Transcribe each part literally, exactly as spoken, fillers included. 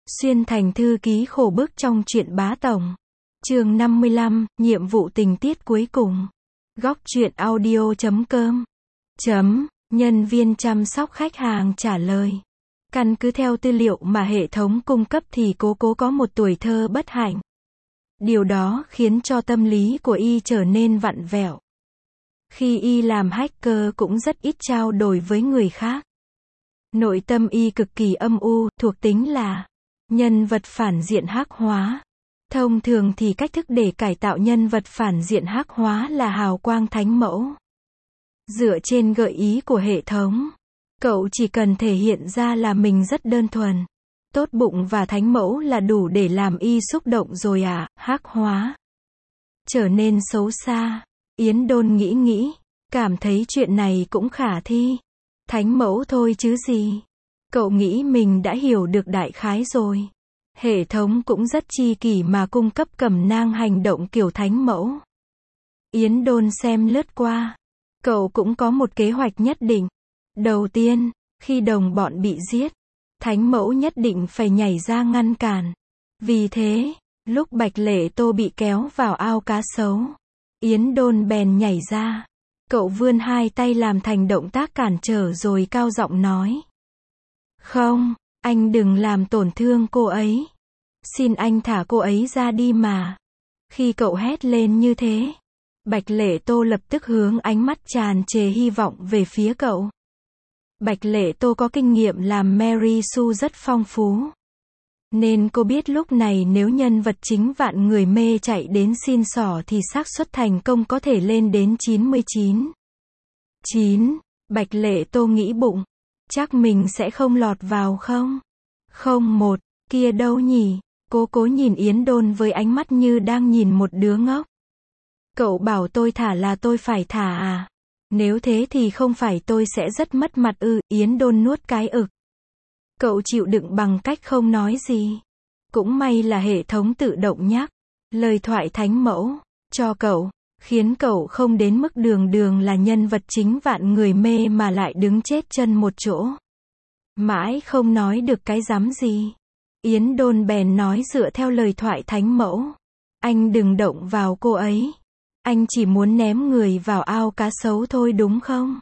Xuyên thành thư ký khổ bức trong truyện Bá Tổng. Chương năm mươi lăm, nhiệm vụ tình tiết cuối cùng. Góc truyện audio chấm com. Chấm, nhân viên chăm sóc khách hàng trả lời. Căn cứ theo tư liệu mà hệ thống cung cấp thì cô cố có một tuổi thơ bất hạnh. Điều đó khiến cho tâm lý của y trở nên vặn vẹo. Khi y làm hacker cũng rất ít trao đổi với người khác. Nội tâm y cực kỳ âm u, thuộc tính là nhân vật phản diện hắc hóa. Thông thường thì cách thức để cải tạo nhân vật phản diện hắc hóa là hào quang thánh mẫu. Dựa trên gợi ý của hệ thống, cậu chỉ cần thể hiện ra là mình rất đơn thuần, tốt bụng và thánh mẫu là đủ để làm y xúc động rồi à, hắc hóa. Trở nên xấu xa, Yến Đôn nghĩ nghĩ, cảm thấy chuyện này cũng khả thi. Thánh mẫu thôi chứ gì. Cậu nghĩ mình đã hiểu được đại khái rồi. Hệ thống cũng rất chi kỷ mà cung cấp cẩm nang hành động kiểu thánh mẫu. Yến Đôn xem lướt qua. Cậu cũng có một kế hoạch nhất định. Đầu tiên, khi đồng bọn bị giết, thánh mẫu nhất định phải nhảy ra ngăn cản. Vì thế, lúc Bạch Lệ Tô bị kéo vào ao cá sấu, Yến Đôn bèn nhảy ra. Cậu vươn hai tay làm thành động tác cản trở rồi cao giọng nói. Không, anh đừng làm tổn thương cô ấy. Xin anh thả cô ấy ra đi mà. Khi cậu hét lên như thế, Bạch Lệ Tô lập tức hướng ánh mắt tràn trề hy vọng về phía cậu. Bạch Lệ Tô có kinh nghiệm làm Mary Sue rất phong phú. Nên cô biết lúc này nếu nhân vật chính vạn người mê chạy đến xin xỏ thì xác suất thành công có thể lên đến chín mươi chín. chín. Bạch Lệ Tô nghĩ bụng. Chắc mình sẽ không lọt vào không? Không một, kia đâu nhỉ? Cô cố nhìn Yến Đôn với ánh mắt như đang nhìn một đứa ngốc. Cậu bảo tôi thả là tôi phải thả à? Nếu thế thì không phải tôi sẽ rất mất mặt ư? Yến Đôn nuốt cái ực. Cậu chịu đựng bằng cách không nói gì. Cũng may là hệ thống tự động nhắc lời thoại thánh mẫu cho cậu, khiến cậu không đến mức đường đường là nhân vật chính vạn người mê mà lại đứng chết chân một chỗ. Mãi không nói được cái rắm gì. Yến Đôn bèn nói dựa theo lời thoại thánh mẫu. Anh đừng động vào cô ấy. Anh chỉ muốn ném người vào ao cá sấu thôi đúng không?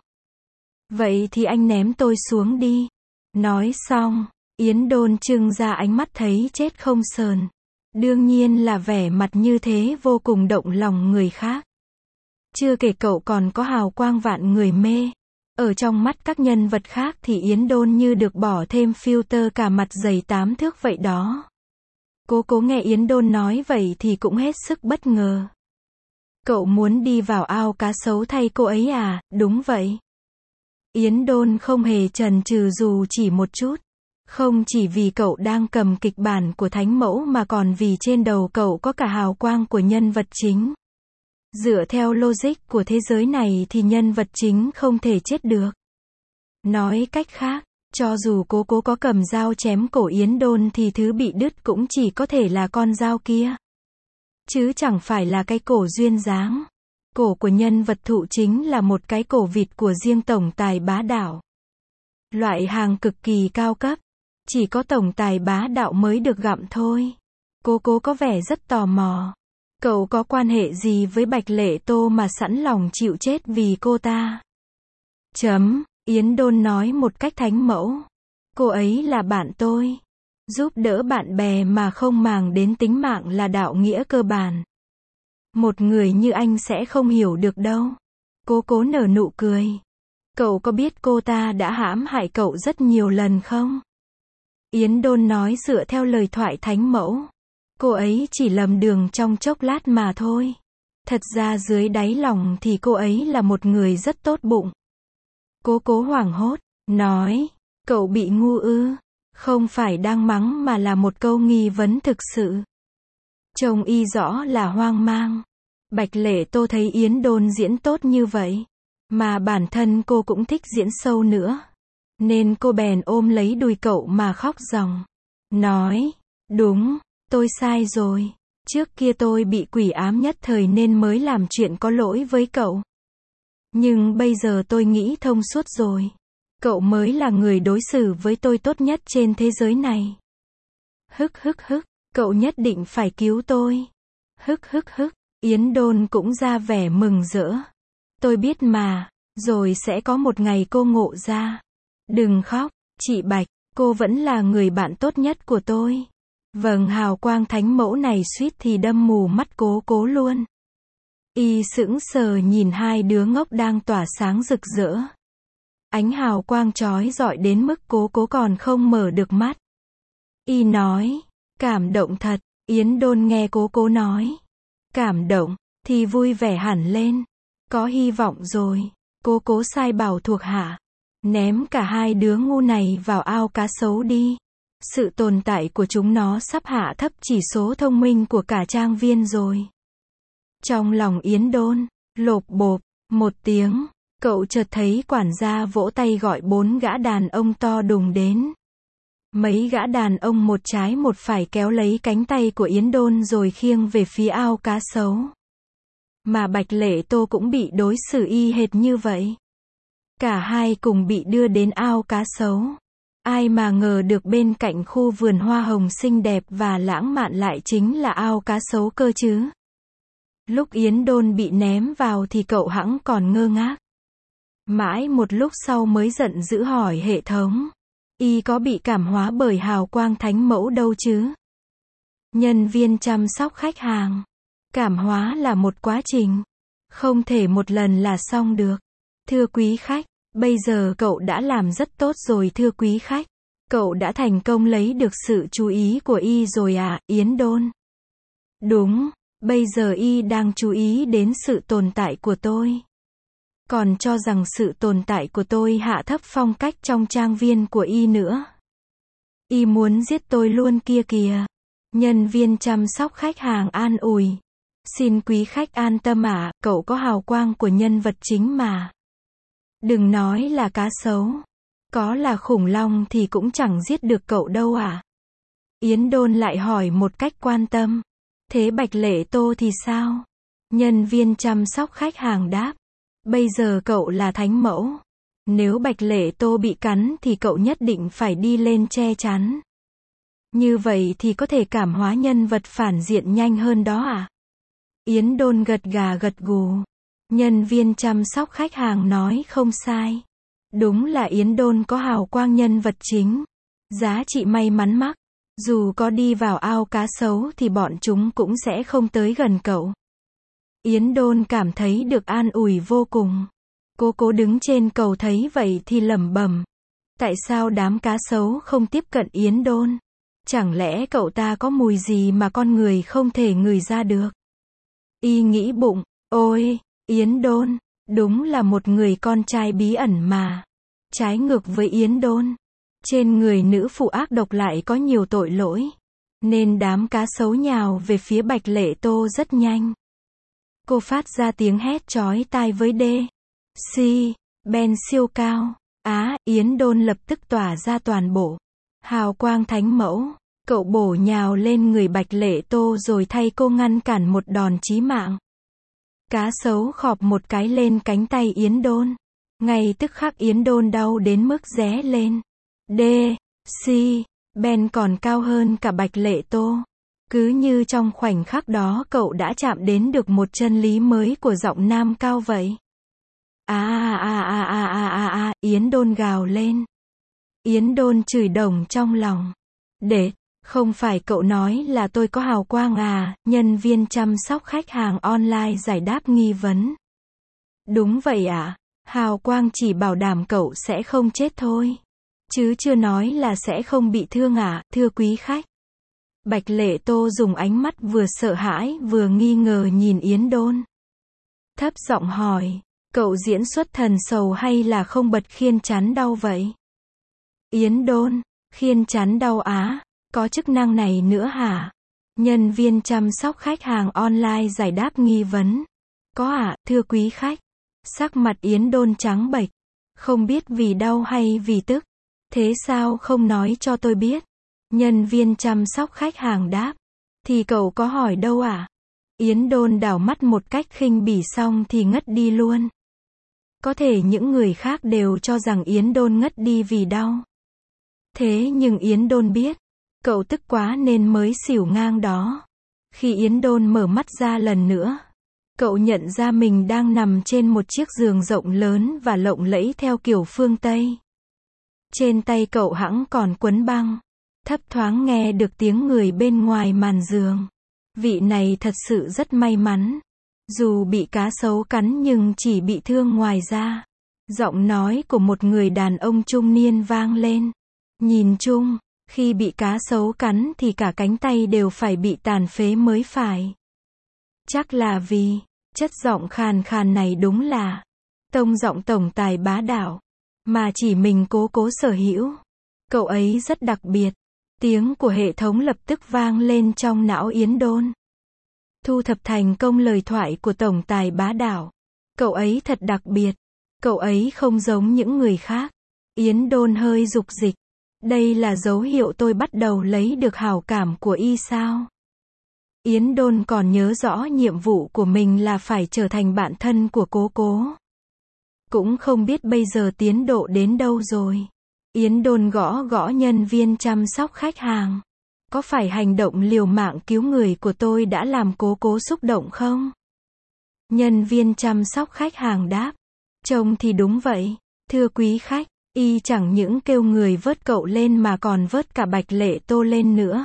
Vậy thì anh ném tôi xuống đi. Nói xong, Yến Đôn trưng ra ánh mắt thấy chết không sờn. Đương nhiên là vẻ mặt như thế vô cùng động lòng người khác. Chưa kể cậu còn có hào quang vạn người mê. Ở trong mắt các nhân vật khác thì Yến Đôn như được bỏ thêm filter cả mặt dày tám thước vậy đó. Cô cố nghe Yến Đôn nói vậy thì cũng hết sức bất ngờ. Cậu muốn đi vào ao cá sấu thay cô ấy à? Đúng vậy. Yến Đôn không hề chần chừ dù chỉ một chút. Không chỉ vì cậu đang cầm kịch bản của thánh mẫu mà còn vì trên đầu cậu có cả hào quang của nhân vật chính. Dựa theo logic của thế giới này thì nhân vật chính không thể chết được. Nói cách khác, cho dù cố cố có cầm dao chém cổ Yến Đôn thì thứ bị đứt cũng chỉ có thể là con dao kia. Chứ chẳng phải là cái cổ duyên dáng. Cổ của nhân vật thụ chính là một cái cổ vịt của riêng tổng tài bá đạo. Loại hàng cực kỳ cao cấp. Chỉ có tổng tài bá đạo mới được gặm thôi. Cô cố có vẻ rất tò mò. Cậu có quan hệ gì với Bạch Lệ Tô mà sẵn lòng chịu chết vì cô ta? Chấm, Yến Đôn nói một cách thánh mẫu. Cô ấy là bạn tôi. Giúp đỡ bạn bè mà không màng đến tính mạng là đạo nghĩa cơ bản. Một người như anh sẽ không hiểu được đâu. Cô cố nở nụ cười. Cậu có biết cô ta đã hãm hại cậu rất nhiều lần không? Yến Đôn nói dựa theo lời thoại thánh mẫu. Cô ấy chỉ lầm đường trong chốc lát mà thôi. Thật ra dưới đáy lòng thì cô ấy là một người rất tốt bụng. Cô cố hoảng hốt, nói, cậu bị ngu ư? Không phải đang mắng mà là một câu nghi vấn thực sự. Trông y rõ là hoang mang. Bạch Lệ Tô thấy Yến Đôn diễn tốt như vậy, mà bản thân cô cũng thích diễn sâu nữa. Nên cô bèn ôm lấy đùi cậu mà khóc ròng. Nói, đúng, tôi sai rồi. Trước kia tôi bị quỷ ám nhất thời nên mới làm chuyện có lỗi với cậu. Nhưng bây giờ tôi nghĩ thông suốt rồi. Cậu mới là người đối xử với tôi tốt nhất trên thế giới này. Hức hức hức, cậu nhất định phải cứu tôi. Hức hức hức, Yến Đôn cũng ra vẻ mừng rỡ. Tôi biết mà, rồi sẽ có một ngày cô ngộ ra. Đừng khóc, chị Bạch, cô vẫn là người bạn tốt nhất của tôi. Vầng hào quang thánh mẫu này suýt thì đâm mù mắt cố cố luôn. Y sững sờ nhìn hai đứa ngốc đang tỏa sáng rực rỡ. Ánh hào quang chói rọi đến mức cố cố còn không mở được mắt. Y nói, cảm động thật. Yến Đôn nghe cố cố nói, cảm động, thì vui vẻ hẳn lên. Có hy vọng rồi. Cố cố sai bảo thuộc hạ, ném cả hai đứa ngu này vào ao cá sấu đi. Sự tồn tại của chúng nó sắp hạ thấp chỉ số thông minh của cả trang viên rồi. Trong lòng Yến Đôn, lộp bộp, một tiếng, cậu chợt thấy quản gia vỗ tay gọi bốn gã đàn ông to đùng đến. Mấy gã đàn ông một trái một phải kéo lấy cánh tay của Yến Đôn rồi khiêng về phía ao cá sấu. Mà Bạch Lệ Tô cũng bị đối xử y hệt như vậy. Cả hai cùng bị đưa đến ao cá sấu. Ai mà ngờ được bên cạnh khu vườn hoa hồng xinh đẹp và lãng mạn lại chính là ao cá sấu cơ chứ. Lúc Yến Đôn bị ném vào thì cậu hẵng còn ngơ ngác. Mãi một lúc sau mới giận dữ hỏi hệ thống. Y có bị cảm hóa bởi hào quang thánh mẫu đâu chứ? Nhân viên chăm sóc khách hàng. Cảm hóa là một quá trình. Không thể một lần là xong được. Thưa quý khách, bây giờ cậu đã làm rất tốt rồi thưa quý khách. Cậu đã thành công lấy được sự chú ý của Y rồi à, Yến Đôn? Đúng, bây giờ Y đang chú ý đến sự tồn tại của tôi. Còn cho rằng sự tồn tại của tôi hạ thấp phong cách trong trang viên của Y nữa. Y muốn giết tôi luôn kia kìa. Nhân viên chăm sóc khách hàng an ủi. Xin quý khách an tâm ạ, à, cậu có hào quang của nhân vật chính mà. Đừng nói là cá sấu. Có là khủng long thì cũng chẳng giết được cậu đâu ạ. À. Yến Đôn lại hỏi một cách quan tâm. Thế Bạch Lệ Tô thì sao? Nhân viên chăm sóc khách hàng đáp. Bây giờ cậu là thánh mẫu. Nếu Bạch Lệ Tô bị cắn thì cậu nhất định phải đi lên che chắn. Như vậy thì có thể cảm hóa nhân vật phản diện nhanh hơn đó à? Yến Đôn gật gà gật gù. Nhân viên chăm sóc khách hàng nói không sai. Đúng là Yến Đôn có hào quang nhân vật chính. Giá trị may mắn mắc. Dù có đi vào ao cá sấu thì bọn chúng cũng sẽ không tới gần cậu. Yến Đôn cảm thấy được an ủi vô cùng. Cô cố đứng trên cầu thấy vậy thì lẩm bẩm. Tại sao đám cá sấu không tiếp cận Yến Đôn? Chẳng lẽ cậu ta có mùi gì mà con người không thể ngửi ra được? Y nghĩ bụng, ôi, Yến Đôn, đúng là một người con trai bí ẩn mà. Trái ngược với Yến Đôn, trên người nữ phụ ác độc lại có nhiều tội lỗi. Nên đám cá sấu nhào về phía Bạch Lệ Tô rất nhanh. Cô phát ra tiếng hét chói tai với D. C. Ben siêu cao. Á, Yến Đôn lập tức tỏa ra toàn bộ hào quang thánh mẫu. Cậu bổ nhào lên người Bạch Lệ Tô rồi thay cô ngăn cản một đòn chí mạng. Cá sấu khọp một cái lên cánh tay Yến Đôn. Ngay tức khắc Yến Đôn đau đến mức ré lên. D. C. Ben còn cao hơn cả Bạch Lệ Tô. Cứ như trong khoảnh khắc đó cậu đã chạm đến được một chân lý mới của giọng nam cao vậy. À à à à à à à, Yến Đôn gào lên. Yến Đôn chửi đồng trong lòng. Để, không phải cậu nói là tôi có hào quang à, nhân viên chăm sóc khách hàng online giải đáp nghi vấn. Đúng vậy ạ, à, hào quang chỉ bảo đảm cậu sẽ không chết thôi. Chứ chưa nói là sẽ không bị thương ạ, à, thưa quý khách. Bạch Lệ Tô dùng ánh mắt vừa sợ hãi vừa nghi ngờ nhìn Yến Đôn. Thấp giọng hỏi, cậu diễn xuất thần sầu hay là không bật khiên chắn đau vậy? Yến Đôn, khiên chắn đau á, có chức năng này nữa hả? Nhân viên chăm sóc khách hàng online giải đáp nghi vấn. Có ạ, à, thưa quý khách. Sắc mặt Yến Đôn trắng bệch, không biết vì đau hay vì tức. Thế sao không nói cho tôi biết? Nhân viên chăm sóc khách hàng đáp. Thì cậu có hỏi đâu à? Yến Đôn đảo mắt một cách khinh bỉ xong thì ngất đi luôn. Có thể những người khác đều cho rằng Yến Đôn ngất đi vì đau. Thế nhưng Yến Đôn biết, Cậu tức quá nên mới xỉu ngang đó. Khi Yến Đôn mở mắt ra lần nữa, cậu nhận ra mình đang nằm trên một chiếc giường rộng lớn và lộng lẫy theo kiểu phương Tây. Trên tay cậu hẵng còn quấn băng. Thấp thoáng nghe được tiếng người bên ngoài màn giường. Vị này thật sự rất may mắn. Dù bị cá sấu cắn nhưng chỉ bị thương ngoài da. Giọng nói của một người đàn ông trung niên vang lên. Nhìn chung, khi bị cá sấu cắn thì cả cánh tay đều phải bị tàn phế mới phải. Chắc là vì, chất giọng khàn khàn này đúng là tông giọng tổng tài bá đạo, mà chỉ mình Cố Cố sở hữu. Cậu ấy rất đặc biệt. Tiếng của hệ thống lập tức vang lên trong não Yến Đôn. Thu thập thành công lời thoại của tổng tài bá đạo. Cậu ấy thật đặc biệt. Cậu ấy không giống những người khác. Yến Đôn hơi dục dịch. Đây là dấu hiệu tôi bắt đầu lấy được hảo cảm của y sao? Yến Đôn còn nhớ rõ nhiệm vụ của mình là phải trở thành bạn thân của Cố Cố. Cũng không biết bây giờ tiến độ đến đâu rồi. Yến Đôn gõ gõ nhân viên chăm sóc khách hàng. Có phải hành động liều mạng cứu người của tôi đã làm Cố Cố xúc động không? Nhân viên chăm sóc khách hàng đáp. Trông thì đúng vậy. Thưa quý khách, y chẳng những kêu người vớt cậu lên mà còn vớt cả Bạch Lệ Tô lên nữa.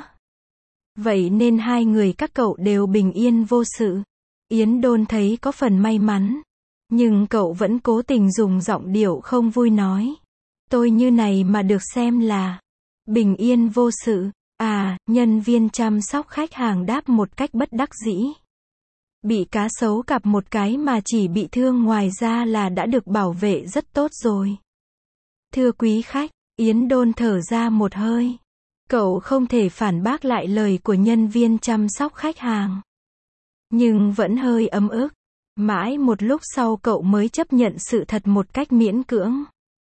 Vậy nên hai người các cậu đều bình yên vô sự. Yến Đôn thấy có phần may mắn. Nhưng cậu vẫn cố tình dùng giọng điệu không vui nói. Tôi như này mà được xem là bình yên vô sự. À, nhân viên chăm sóc khách hàng đáp một cách bất đắc dĩ. Bị cá sấu cặp một cái mà chỉ bị thương ngoài ra là đã được bảo vệ rất tốt rồi. Thưa quý khách, Yến Đôn thở ra một hơi. Cậu không thể phản bác lại lời của nhân viên chăm sóc khách hàng. Nhưng vẫn hơi ấm ức. Mãi một lúc sau cậu mới chấp nhận sự thật một cách miễn cưỡng.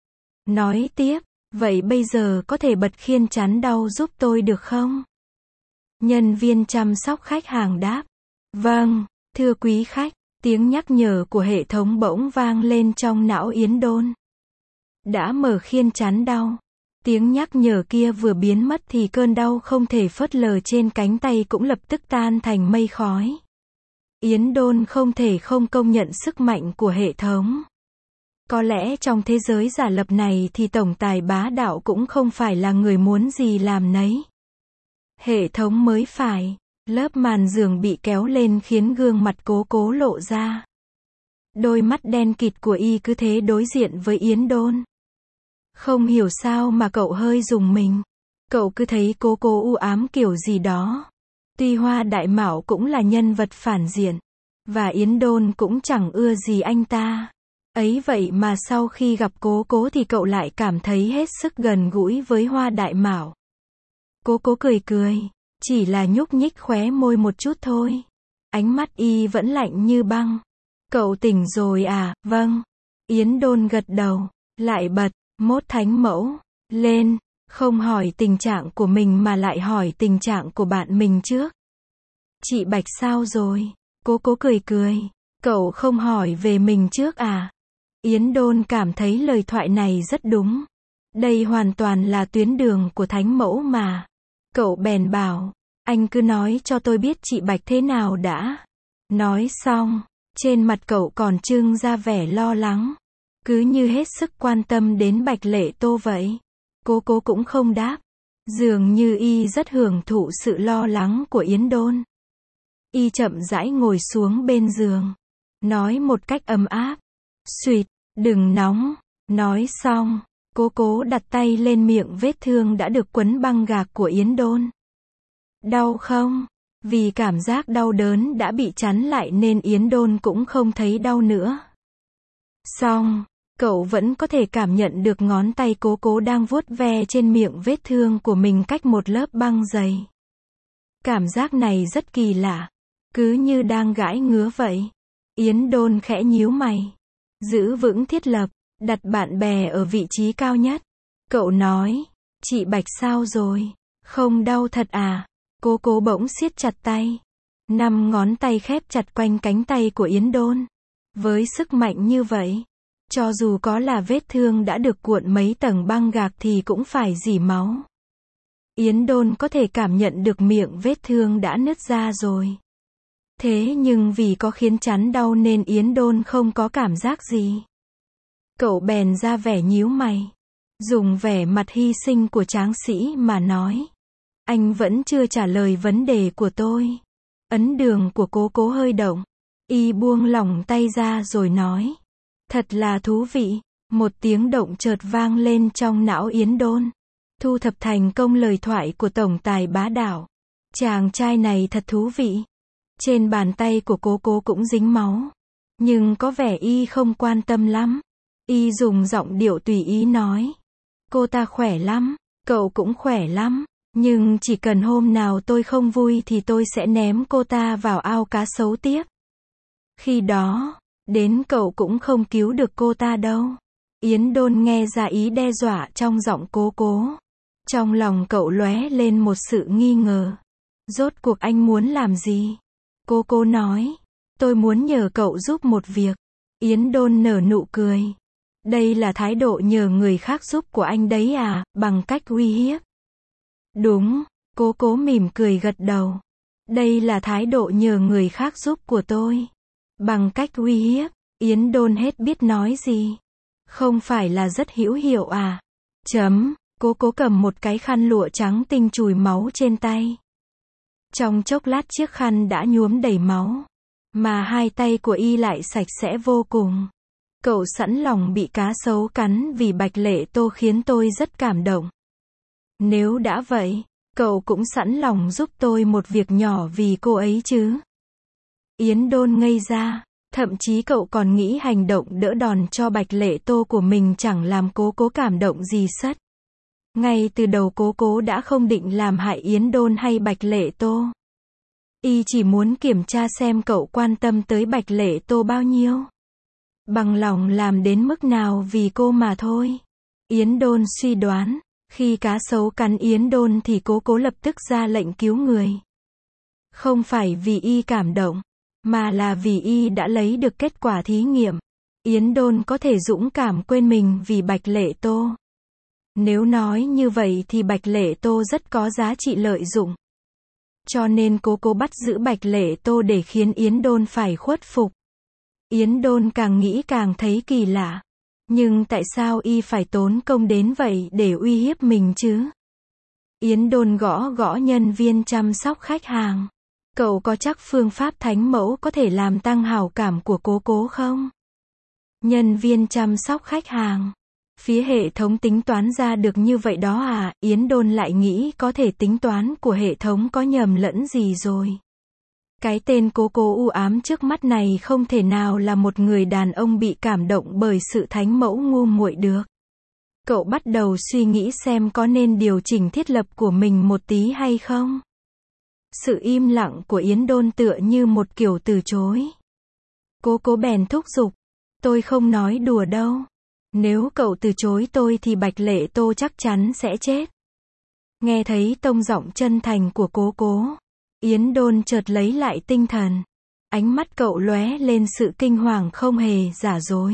Nói tiếp, vậy bây giờ có thể bật khiên chắn đau giúp tôi được không? Nhân viên chăm sóc khách hàng đáp. Vâng, thưa quý khách, tiếng nhắc nhở của hệ thống bỗng vang lên trong não Yến Đôn. Đã mở khiên chắn đau. Tiếng nhắc nhở kia vừa biến mất thì cơn đau không thể phớt lờ trên cánh tay cũng lập tức tan thành mây khói. Yến Đôn không thể không công nhận sức mạnh của hệ thống. Có lẽ trong thế giới giả lập này thì tổng tài bá đạo cũng không phải là người muốn gì làm nấy. Hệ thống mới phải. Lớp màn giường bị kéo lên khiến gương mặt Cố Cố lộ ra. Đôi mắt đen kịt của y cứ thế đối diện với Yến Đôn. Không hiểu sao mà cậu hơi rùng mình. Cậu cứ thấy Cố Cố u ám kiểu gì đó. Tuy Hoa Đại Mạo cũng là nhân vật phản diện. Và Yến Đôn cũng chẳng ưa gì anh ta. Ấy vậy mà sau khi gặp Cố Cố thì cậu lại cảm thấy hết sức gần gũi với Hoa Đại Mạo. Cố Cố cười cười. Chỉ là nhúc nhích khóe môi một chút thôi. Ánh mắt y vẫn lạnh như băng. Cậu tỉnh rồi à? Vâng. Yến Đôn gật đầu. Lại bật. Mốt thánh mẫu. Lên. Không hỏi tình trạng của mình mà lại hỏi tình trạng của bạn mình trước. Chị Bạch sao rồi? Cố Cố cười cười. Cậu không hỏi về mình trước à? Yến Đôn cảm thấy lời thoại này rất đúng. Đây hoàn toàn là tuyến đường của thánh mẫu mà. Cậu bèn bảo. Anh cứ nói cho tôi biết chị Bạch thế nào đã. Nói xong. Trên mặt cậu còn trưng ra vẻ lo lắng. Cứ như hết sức quan tâm đến Bạch Lệ Tô vậy. Cố Cố cũng không đáp. Dường như y rất hưởng thụ sự lo lắng của Yến Đôn. Y chậm rãi ngồi xuống bên giường. Nói một cách ấm áp. Xuyệt, đừng nóng. Nói xong. Cố Cố đặt tay lên miệng vết thương đã được quấn băng gạc của Yến Đôn. Đau không? Vì cảm giác đau đớn đã bị chắn lại nên Yến Đôn cũng không thấy đau nữa. Xong, cậu vẫn có thể cảm nhận được ngón tay Cố Cố đang vuốt ve trên miệng vết thương của mình cách một lớp băng dày. Cảm giác này rất kỳ lạ. Cứ như đang gãi ngứa vậy. Yến Đôn khẽ nhíu mày. Giữ vững thiết lập. Đặt bạn bè ở vị trí cao nhất. Cậu nói. Chị Bạch sao rồi? Không đau thật à? Cố Cố bỗng siết chặt tay. Năm ngón tay khép chặt quanh cánh tay của Yến Đôn. Với sức mạnh như vậy. Cho dù có là vết thương đã được cuộn mấy tầng băng gạc thì cũng phải rỉ máu. Yến Đôn có thể cảm nhận được miệng vết thương đã nứt ra rồi. Thế nhưng vì có khiến chắn đau nên Yến Đôn không có cảm giác gì. Cậu bèn ra vẻ nhíu mày. Dùng vẻ mặt hy sinh của tráng sĩ mà nói. Anh vẫn chưa trả lời vấn đề của tôi. Ấn đường của cố cố hơi động. Y buông lỏng tay ra rồi nói. Thật là thú vị. Một tiếng động chợt vang lên trong não Yến Đôn. Thu thập thành công lời thoại của tổng tài Bá Đạo. Chàng trai này thật thú vị. Trên bàn tay của cố cố cũng dính máu. Nhưng có vẻ y không quan tâm lắm. Y dùng giọng điệu tùy ý nói. Cô ta khỏe lắm, cậu cũng khỏe lắm. Nhưng chỉ cần hôm nào tôi không vui thì tôi sẽ ném cô ta vào ao cá sấu tiếp. Khi đó, đến cậu cũng không cứu được cô ta đâu. Yến Đôn nghe ra ý đe dọa trong giọng cố cố. Trong lòng cậu lóe lên một sự nghi ngờ. Rốt cuộc anh muốn làm gì? Cố cố nói. Tôi muốn nhờ cậu giúp một việc. Yến Đôn nở nụ cười. Đây là thái độ nhờ người khác giúp của anh đấy à, bằng cách uy hiếp. Đúng, cố cố mỉm cười gật đầu. Đây là thái độ nhờ người khác giúp của tôi. Bằng cách uy hiếp, Yến Đôn hết biết nói gì. Không phải là rất hữu hiệu à? Chấm, cố cố cầm một cái khăn lụa trắng tinh chùi máu trên tay. Trong chốc lát chiếc khăn đã nhuốm đầy máu. Mà hai tay của y lại sạch sẽ vô cùng. Cậu sẵn lòng bị cá sấu cắn vì Bạch Lệ Tô khiến tôi rất cảm động. Nếu đã vậy, cậu cũng sẵn lòng giúp tôi một việc nhỏ vì cô ấy chứ? Yến Đôn ngây ra, thậm chí cậu còn nghĩ hành động đỡ đòn cho Bạch Lệ Tô của mình chẳng làm cố cố cảm động gì sất. Ngay từ đầu cố cố đã không định làm hại Yến Đôn hay Bạch Lệ Tô. Y chỉ muốn kiểm tra xem cậu quan tâm tới Bạch Lệ Tô bao nhiêu. Bằng lòng làm đến mức nào vì cô mà thôi. Yến Đôn suy đoán, khi cá sấu cắn Yến Đôn thì cố cố lập tức ra lệnh cứu người. Không phải vì y cảm động, mà là vì y đã lấy được kết quả thí nghiệm. Yến Đôn có thể dũng cảm quên mình vì Bạch Lệ Tô. Nếu nói như vậy thì Bạch Lệ Tô rất có giá trị lợi dụng. Cho nên cố cố bắt giữ Bạch Lệ Tô để khiến Yến Đôn phải khuất phục. Yến Đôn càng nghĩ càng thấy kỳ lạ. Nhưng tại sao y phải tốn công đến vậy để uy hiếp mình chứ? Yến Đôn gõ gõ nhân viên chăm sóc khách hàng. Cậu có chắc phương pháp thánh mẫu có thể làm tăng hảo cảm của cố cố không? Nhân viên chăm sóc khách hàng. Phía hệ thống tính toán ra được như vậy đó à? Yến Đôn lại nghĩ có thể tính toán của hệ thống có nhầm lẫn gì rồi. Cái tên cố cố u ám trước mắt này không thể nào là một người đàn ông bị cảm động bởi sự thánh mẫu ngu muội được. Cậu bắt đầu suy nghĩ xem có nên điều chỉnh thiết lập của mình một tí hay không. Sự im lặng của Yến Đôn tựa như một kiểu từ chối. Cố cố bèn thúc giục. Tôi không nói đùa đâu. Nếu cậu từ chối tôi thì Bạch Lệ Tô chắc chắn sẽ chết. Nghe thấy tông giọng chân thành của cố cố. Yến Đôn chợt lấy lại tinh thần. Ánh mắt cậu lóe lên sự kinh hoàng không hề giả dối.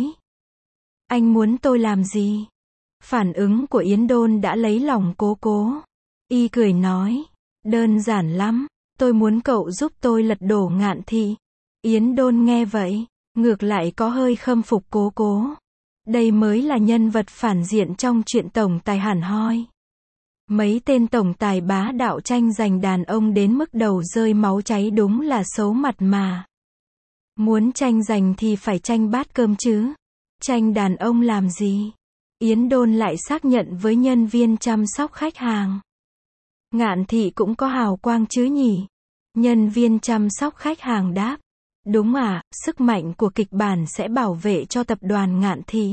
Anh muốn tôi làm gì? Phản ứng của Yến Đôn đã lấy lòng cố cố. Y cười nói. Đơn giản lắm. Tôi muốn cậu giúp tôi lật đổ Ngạn Thị. Yến Đôn nghe vậy. Ngược lại có hơi khâm phục cố cố. Đây mới là nhân vật phản diện trong chuyện tổng tài hẳn hoi. Mấy tên tổng tài bá đạo tranh giành đàn ông đến mức đầu rơi máu cháy đúng là xấu mặt mà. Muốn tranh giành thì phải tranh bát cơm chứ. Tranh đàn ông làm gì? Yến Đôn lại xác nhận với nhân viên chăm sóc khách hàng. Ngạn Thị cũng có hào quang chứ nhỉ? Nhân viên chăm sóc khách hàng đáp. Đúng à, sức mạnh của kịch bản sẽ bảo vệ cho tập đoàn Ngạn Thị.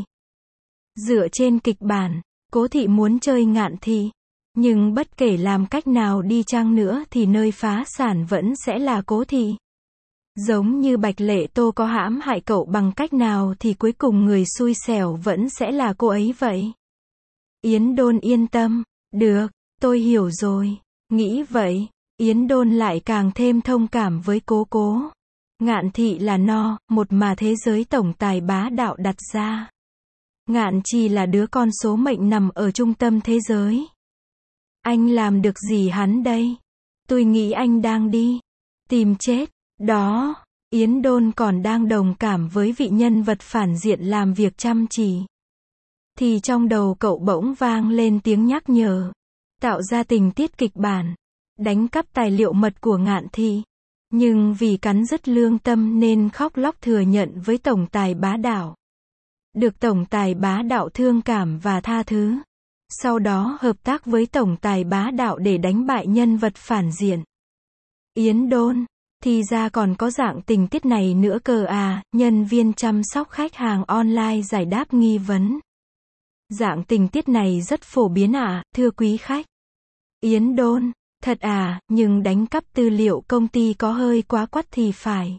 Dựa trên kịch bản, Cố Thị muốn chơi Ngạn Thị. Nhưng bất kể làm cách nào đi chăng nữa thì nơi phá sản vẫn sẽ là Cố Thị. Giống như Bạch Lệ Tô có hãm hại cậu bằng cách nào thì cuối cùng người xui xẻo vẫn sẽ là cô ấy vậy. Yến Đôn yên tâm. Được, tôi hiểu rồi. Nghĩ vậy, Yến Đôn lại càng thêm thông cảm với cố cố. Ngạn Thị là no, một mà thế giới tổng tài bá đạo đặt ra. Ngạn chỉ là đứa con số mệnh nằm ở trung tâm thế giới. Anh làm được gì hắn đây? Tôi nghĩ anh đang đi tìm chết. Đó, Yến Đôn còn đang đồng cảm với vị nhân vật phản diện làm việc chăm chỉ. Thì trong đầu cậu bỗng vang lên tiếng nhắc nhở. Tạo ra tình tiết kịch bản. Đánh cắp tài liệu mật của Ngạn Thị. Nhưng vì cắn rứt lương tâm nên khóc lóc thừa nhận với tổng tài Bá Đạo. Được tổng tài Bá Đạo thương cảm và tha thứ. Sau đó hợp tác với tổng tài Bá Đạo để đánh bại nhân vật phản diện. Yến Đôn, thì ra còn có dạng tình tiết này nữa cơ à, nhân viên chăm sóc khách hàng online giải đáp nghi vấn. Dạng tình tiết này rất phổ biến à, thưa quý khách. Yến Đôn, thật à, nhưng đánh cắp tư liệu công ty có hơi quá quắt thì phải.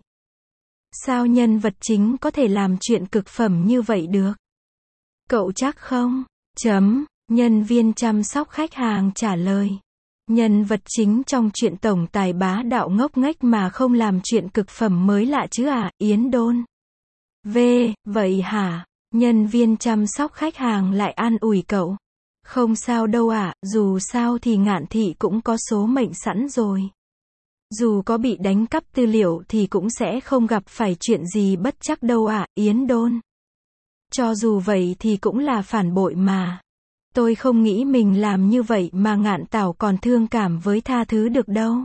Sao nhân vật chính có thể làm chuyện cực phẩm như vậy được? Cậu chắc không? Chấm. Nhân viên chăm sóc khách hàng trả lời. Nhân vật chính trong chuyện tổng tài Bá Đạo ngốc nghếch mà không làm chuyện cực phẩm mới lạ chứ à, Yến Đôn. V, vậy hả? Nhân viên chăm sóc khách hàng lại an ủi cậu. Không sao đâu ạ, à, dù sao thì Ngạn Thị cũng có số mệnh sẵn rồi. Dù có bị đánh cắp tư liệu thì cũng sẽ không gặp phải chuyện gì bất trắc đâu ạ, à, Yến Đôn. Cho dù vậy thì cũng là phản bội mà. Tôi không nghĩ mình làm như vậy mà Ngạn Tảo còn thương cảm với tha thứ được đâu.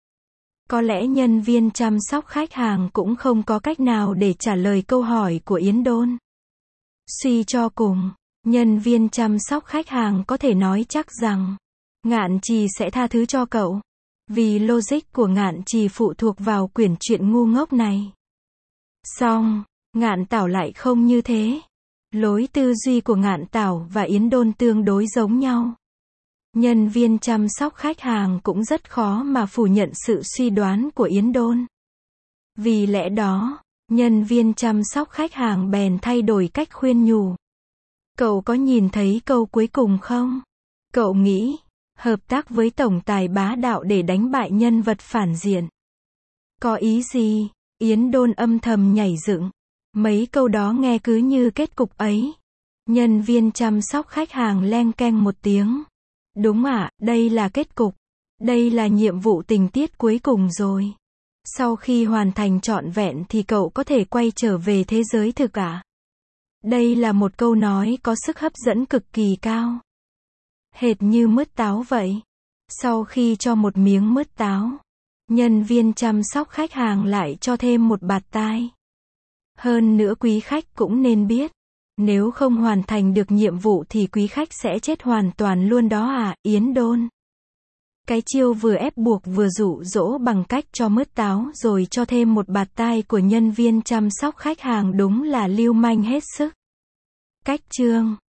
Có lẽ nhân viên chăm sóc khách hàng cũng không có cách nào để trả lời câu hỏi của Yến Đôn. Suy cho cùng, nhân viên chăm sóc khách hàng có thể nói chắc rằng Ngạn Trì sẽ tha thứ cho cậu. Vì logic của Ngạn Trì phụ thuộc vào quyển truyện ngu ngốc này. Song, Ngạn Tảo lại không như thế. Lối tư duy của Ngạn Tảo và Yến Đôn tương đối giống nhau. Nhân viên chăm sóc khách hàng cũng rất khó mà phủ nhận sự suy đoán của Yến Đôn. Vì lẽ đó, nhân viên chăm sóc khách hàng bèn thay đổi cách khuyên nhủ. Cậu có nhìn thấy câu cuối cùng không? Cậu nghĩ, hợp tác với tổng tài Bá Đạo để đánh bại nhân vật phản diện. Có ý gì? Yến Đôn âm thầm nhảy dựng. Mấy câu đó nghe cứ như kết cục ấy. Nhân viên chăm sóc khách hàng leng keng một tiếng. Đúng ạ, à, đây là kết cục. Đây là nhiệm vụ tình tiết cuối cùng rồi. Sau khi hoàn thành trọn vẹn thì cậu có thể quay trở về thế giới thực ạ. À? Đây là một câu nói có sức hấp dẫn cực kỳ cao. Hệt như mứt táo vậy. Sau khi cho một miếng mứt táo, nhân viên chăm sóc khách hàng lại cho thêm một bạt tai. Hơn nữa quý khách cũng nên biết, nếu không hoàn thành được nhiệm vụ thì quý khách sẽ chết hoàn toàn luôn đó à, Yến Đôn. Cái chiêu vừa ép buộc vừa dụ dỗ bằng cách cho mứt táo rồi cho thêm một bạt tai của nhân viên chăm sóc khách hàng đúng là lưu manh hết sức. Cách chương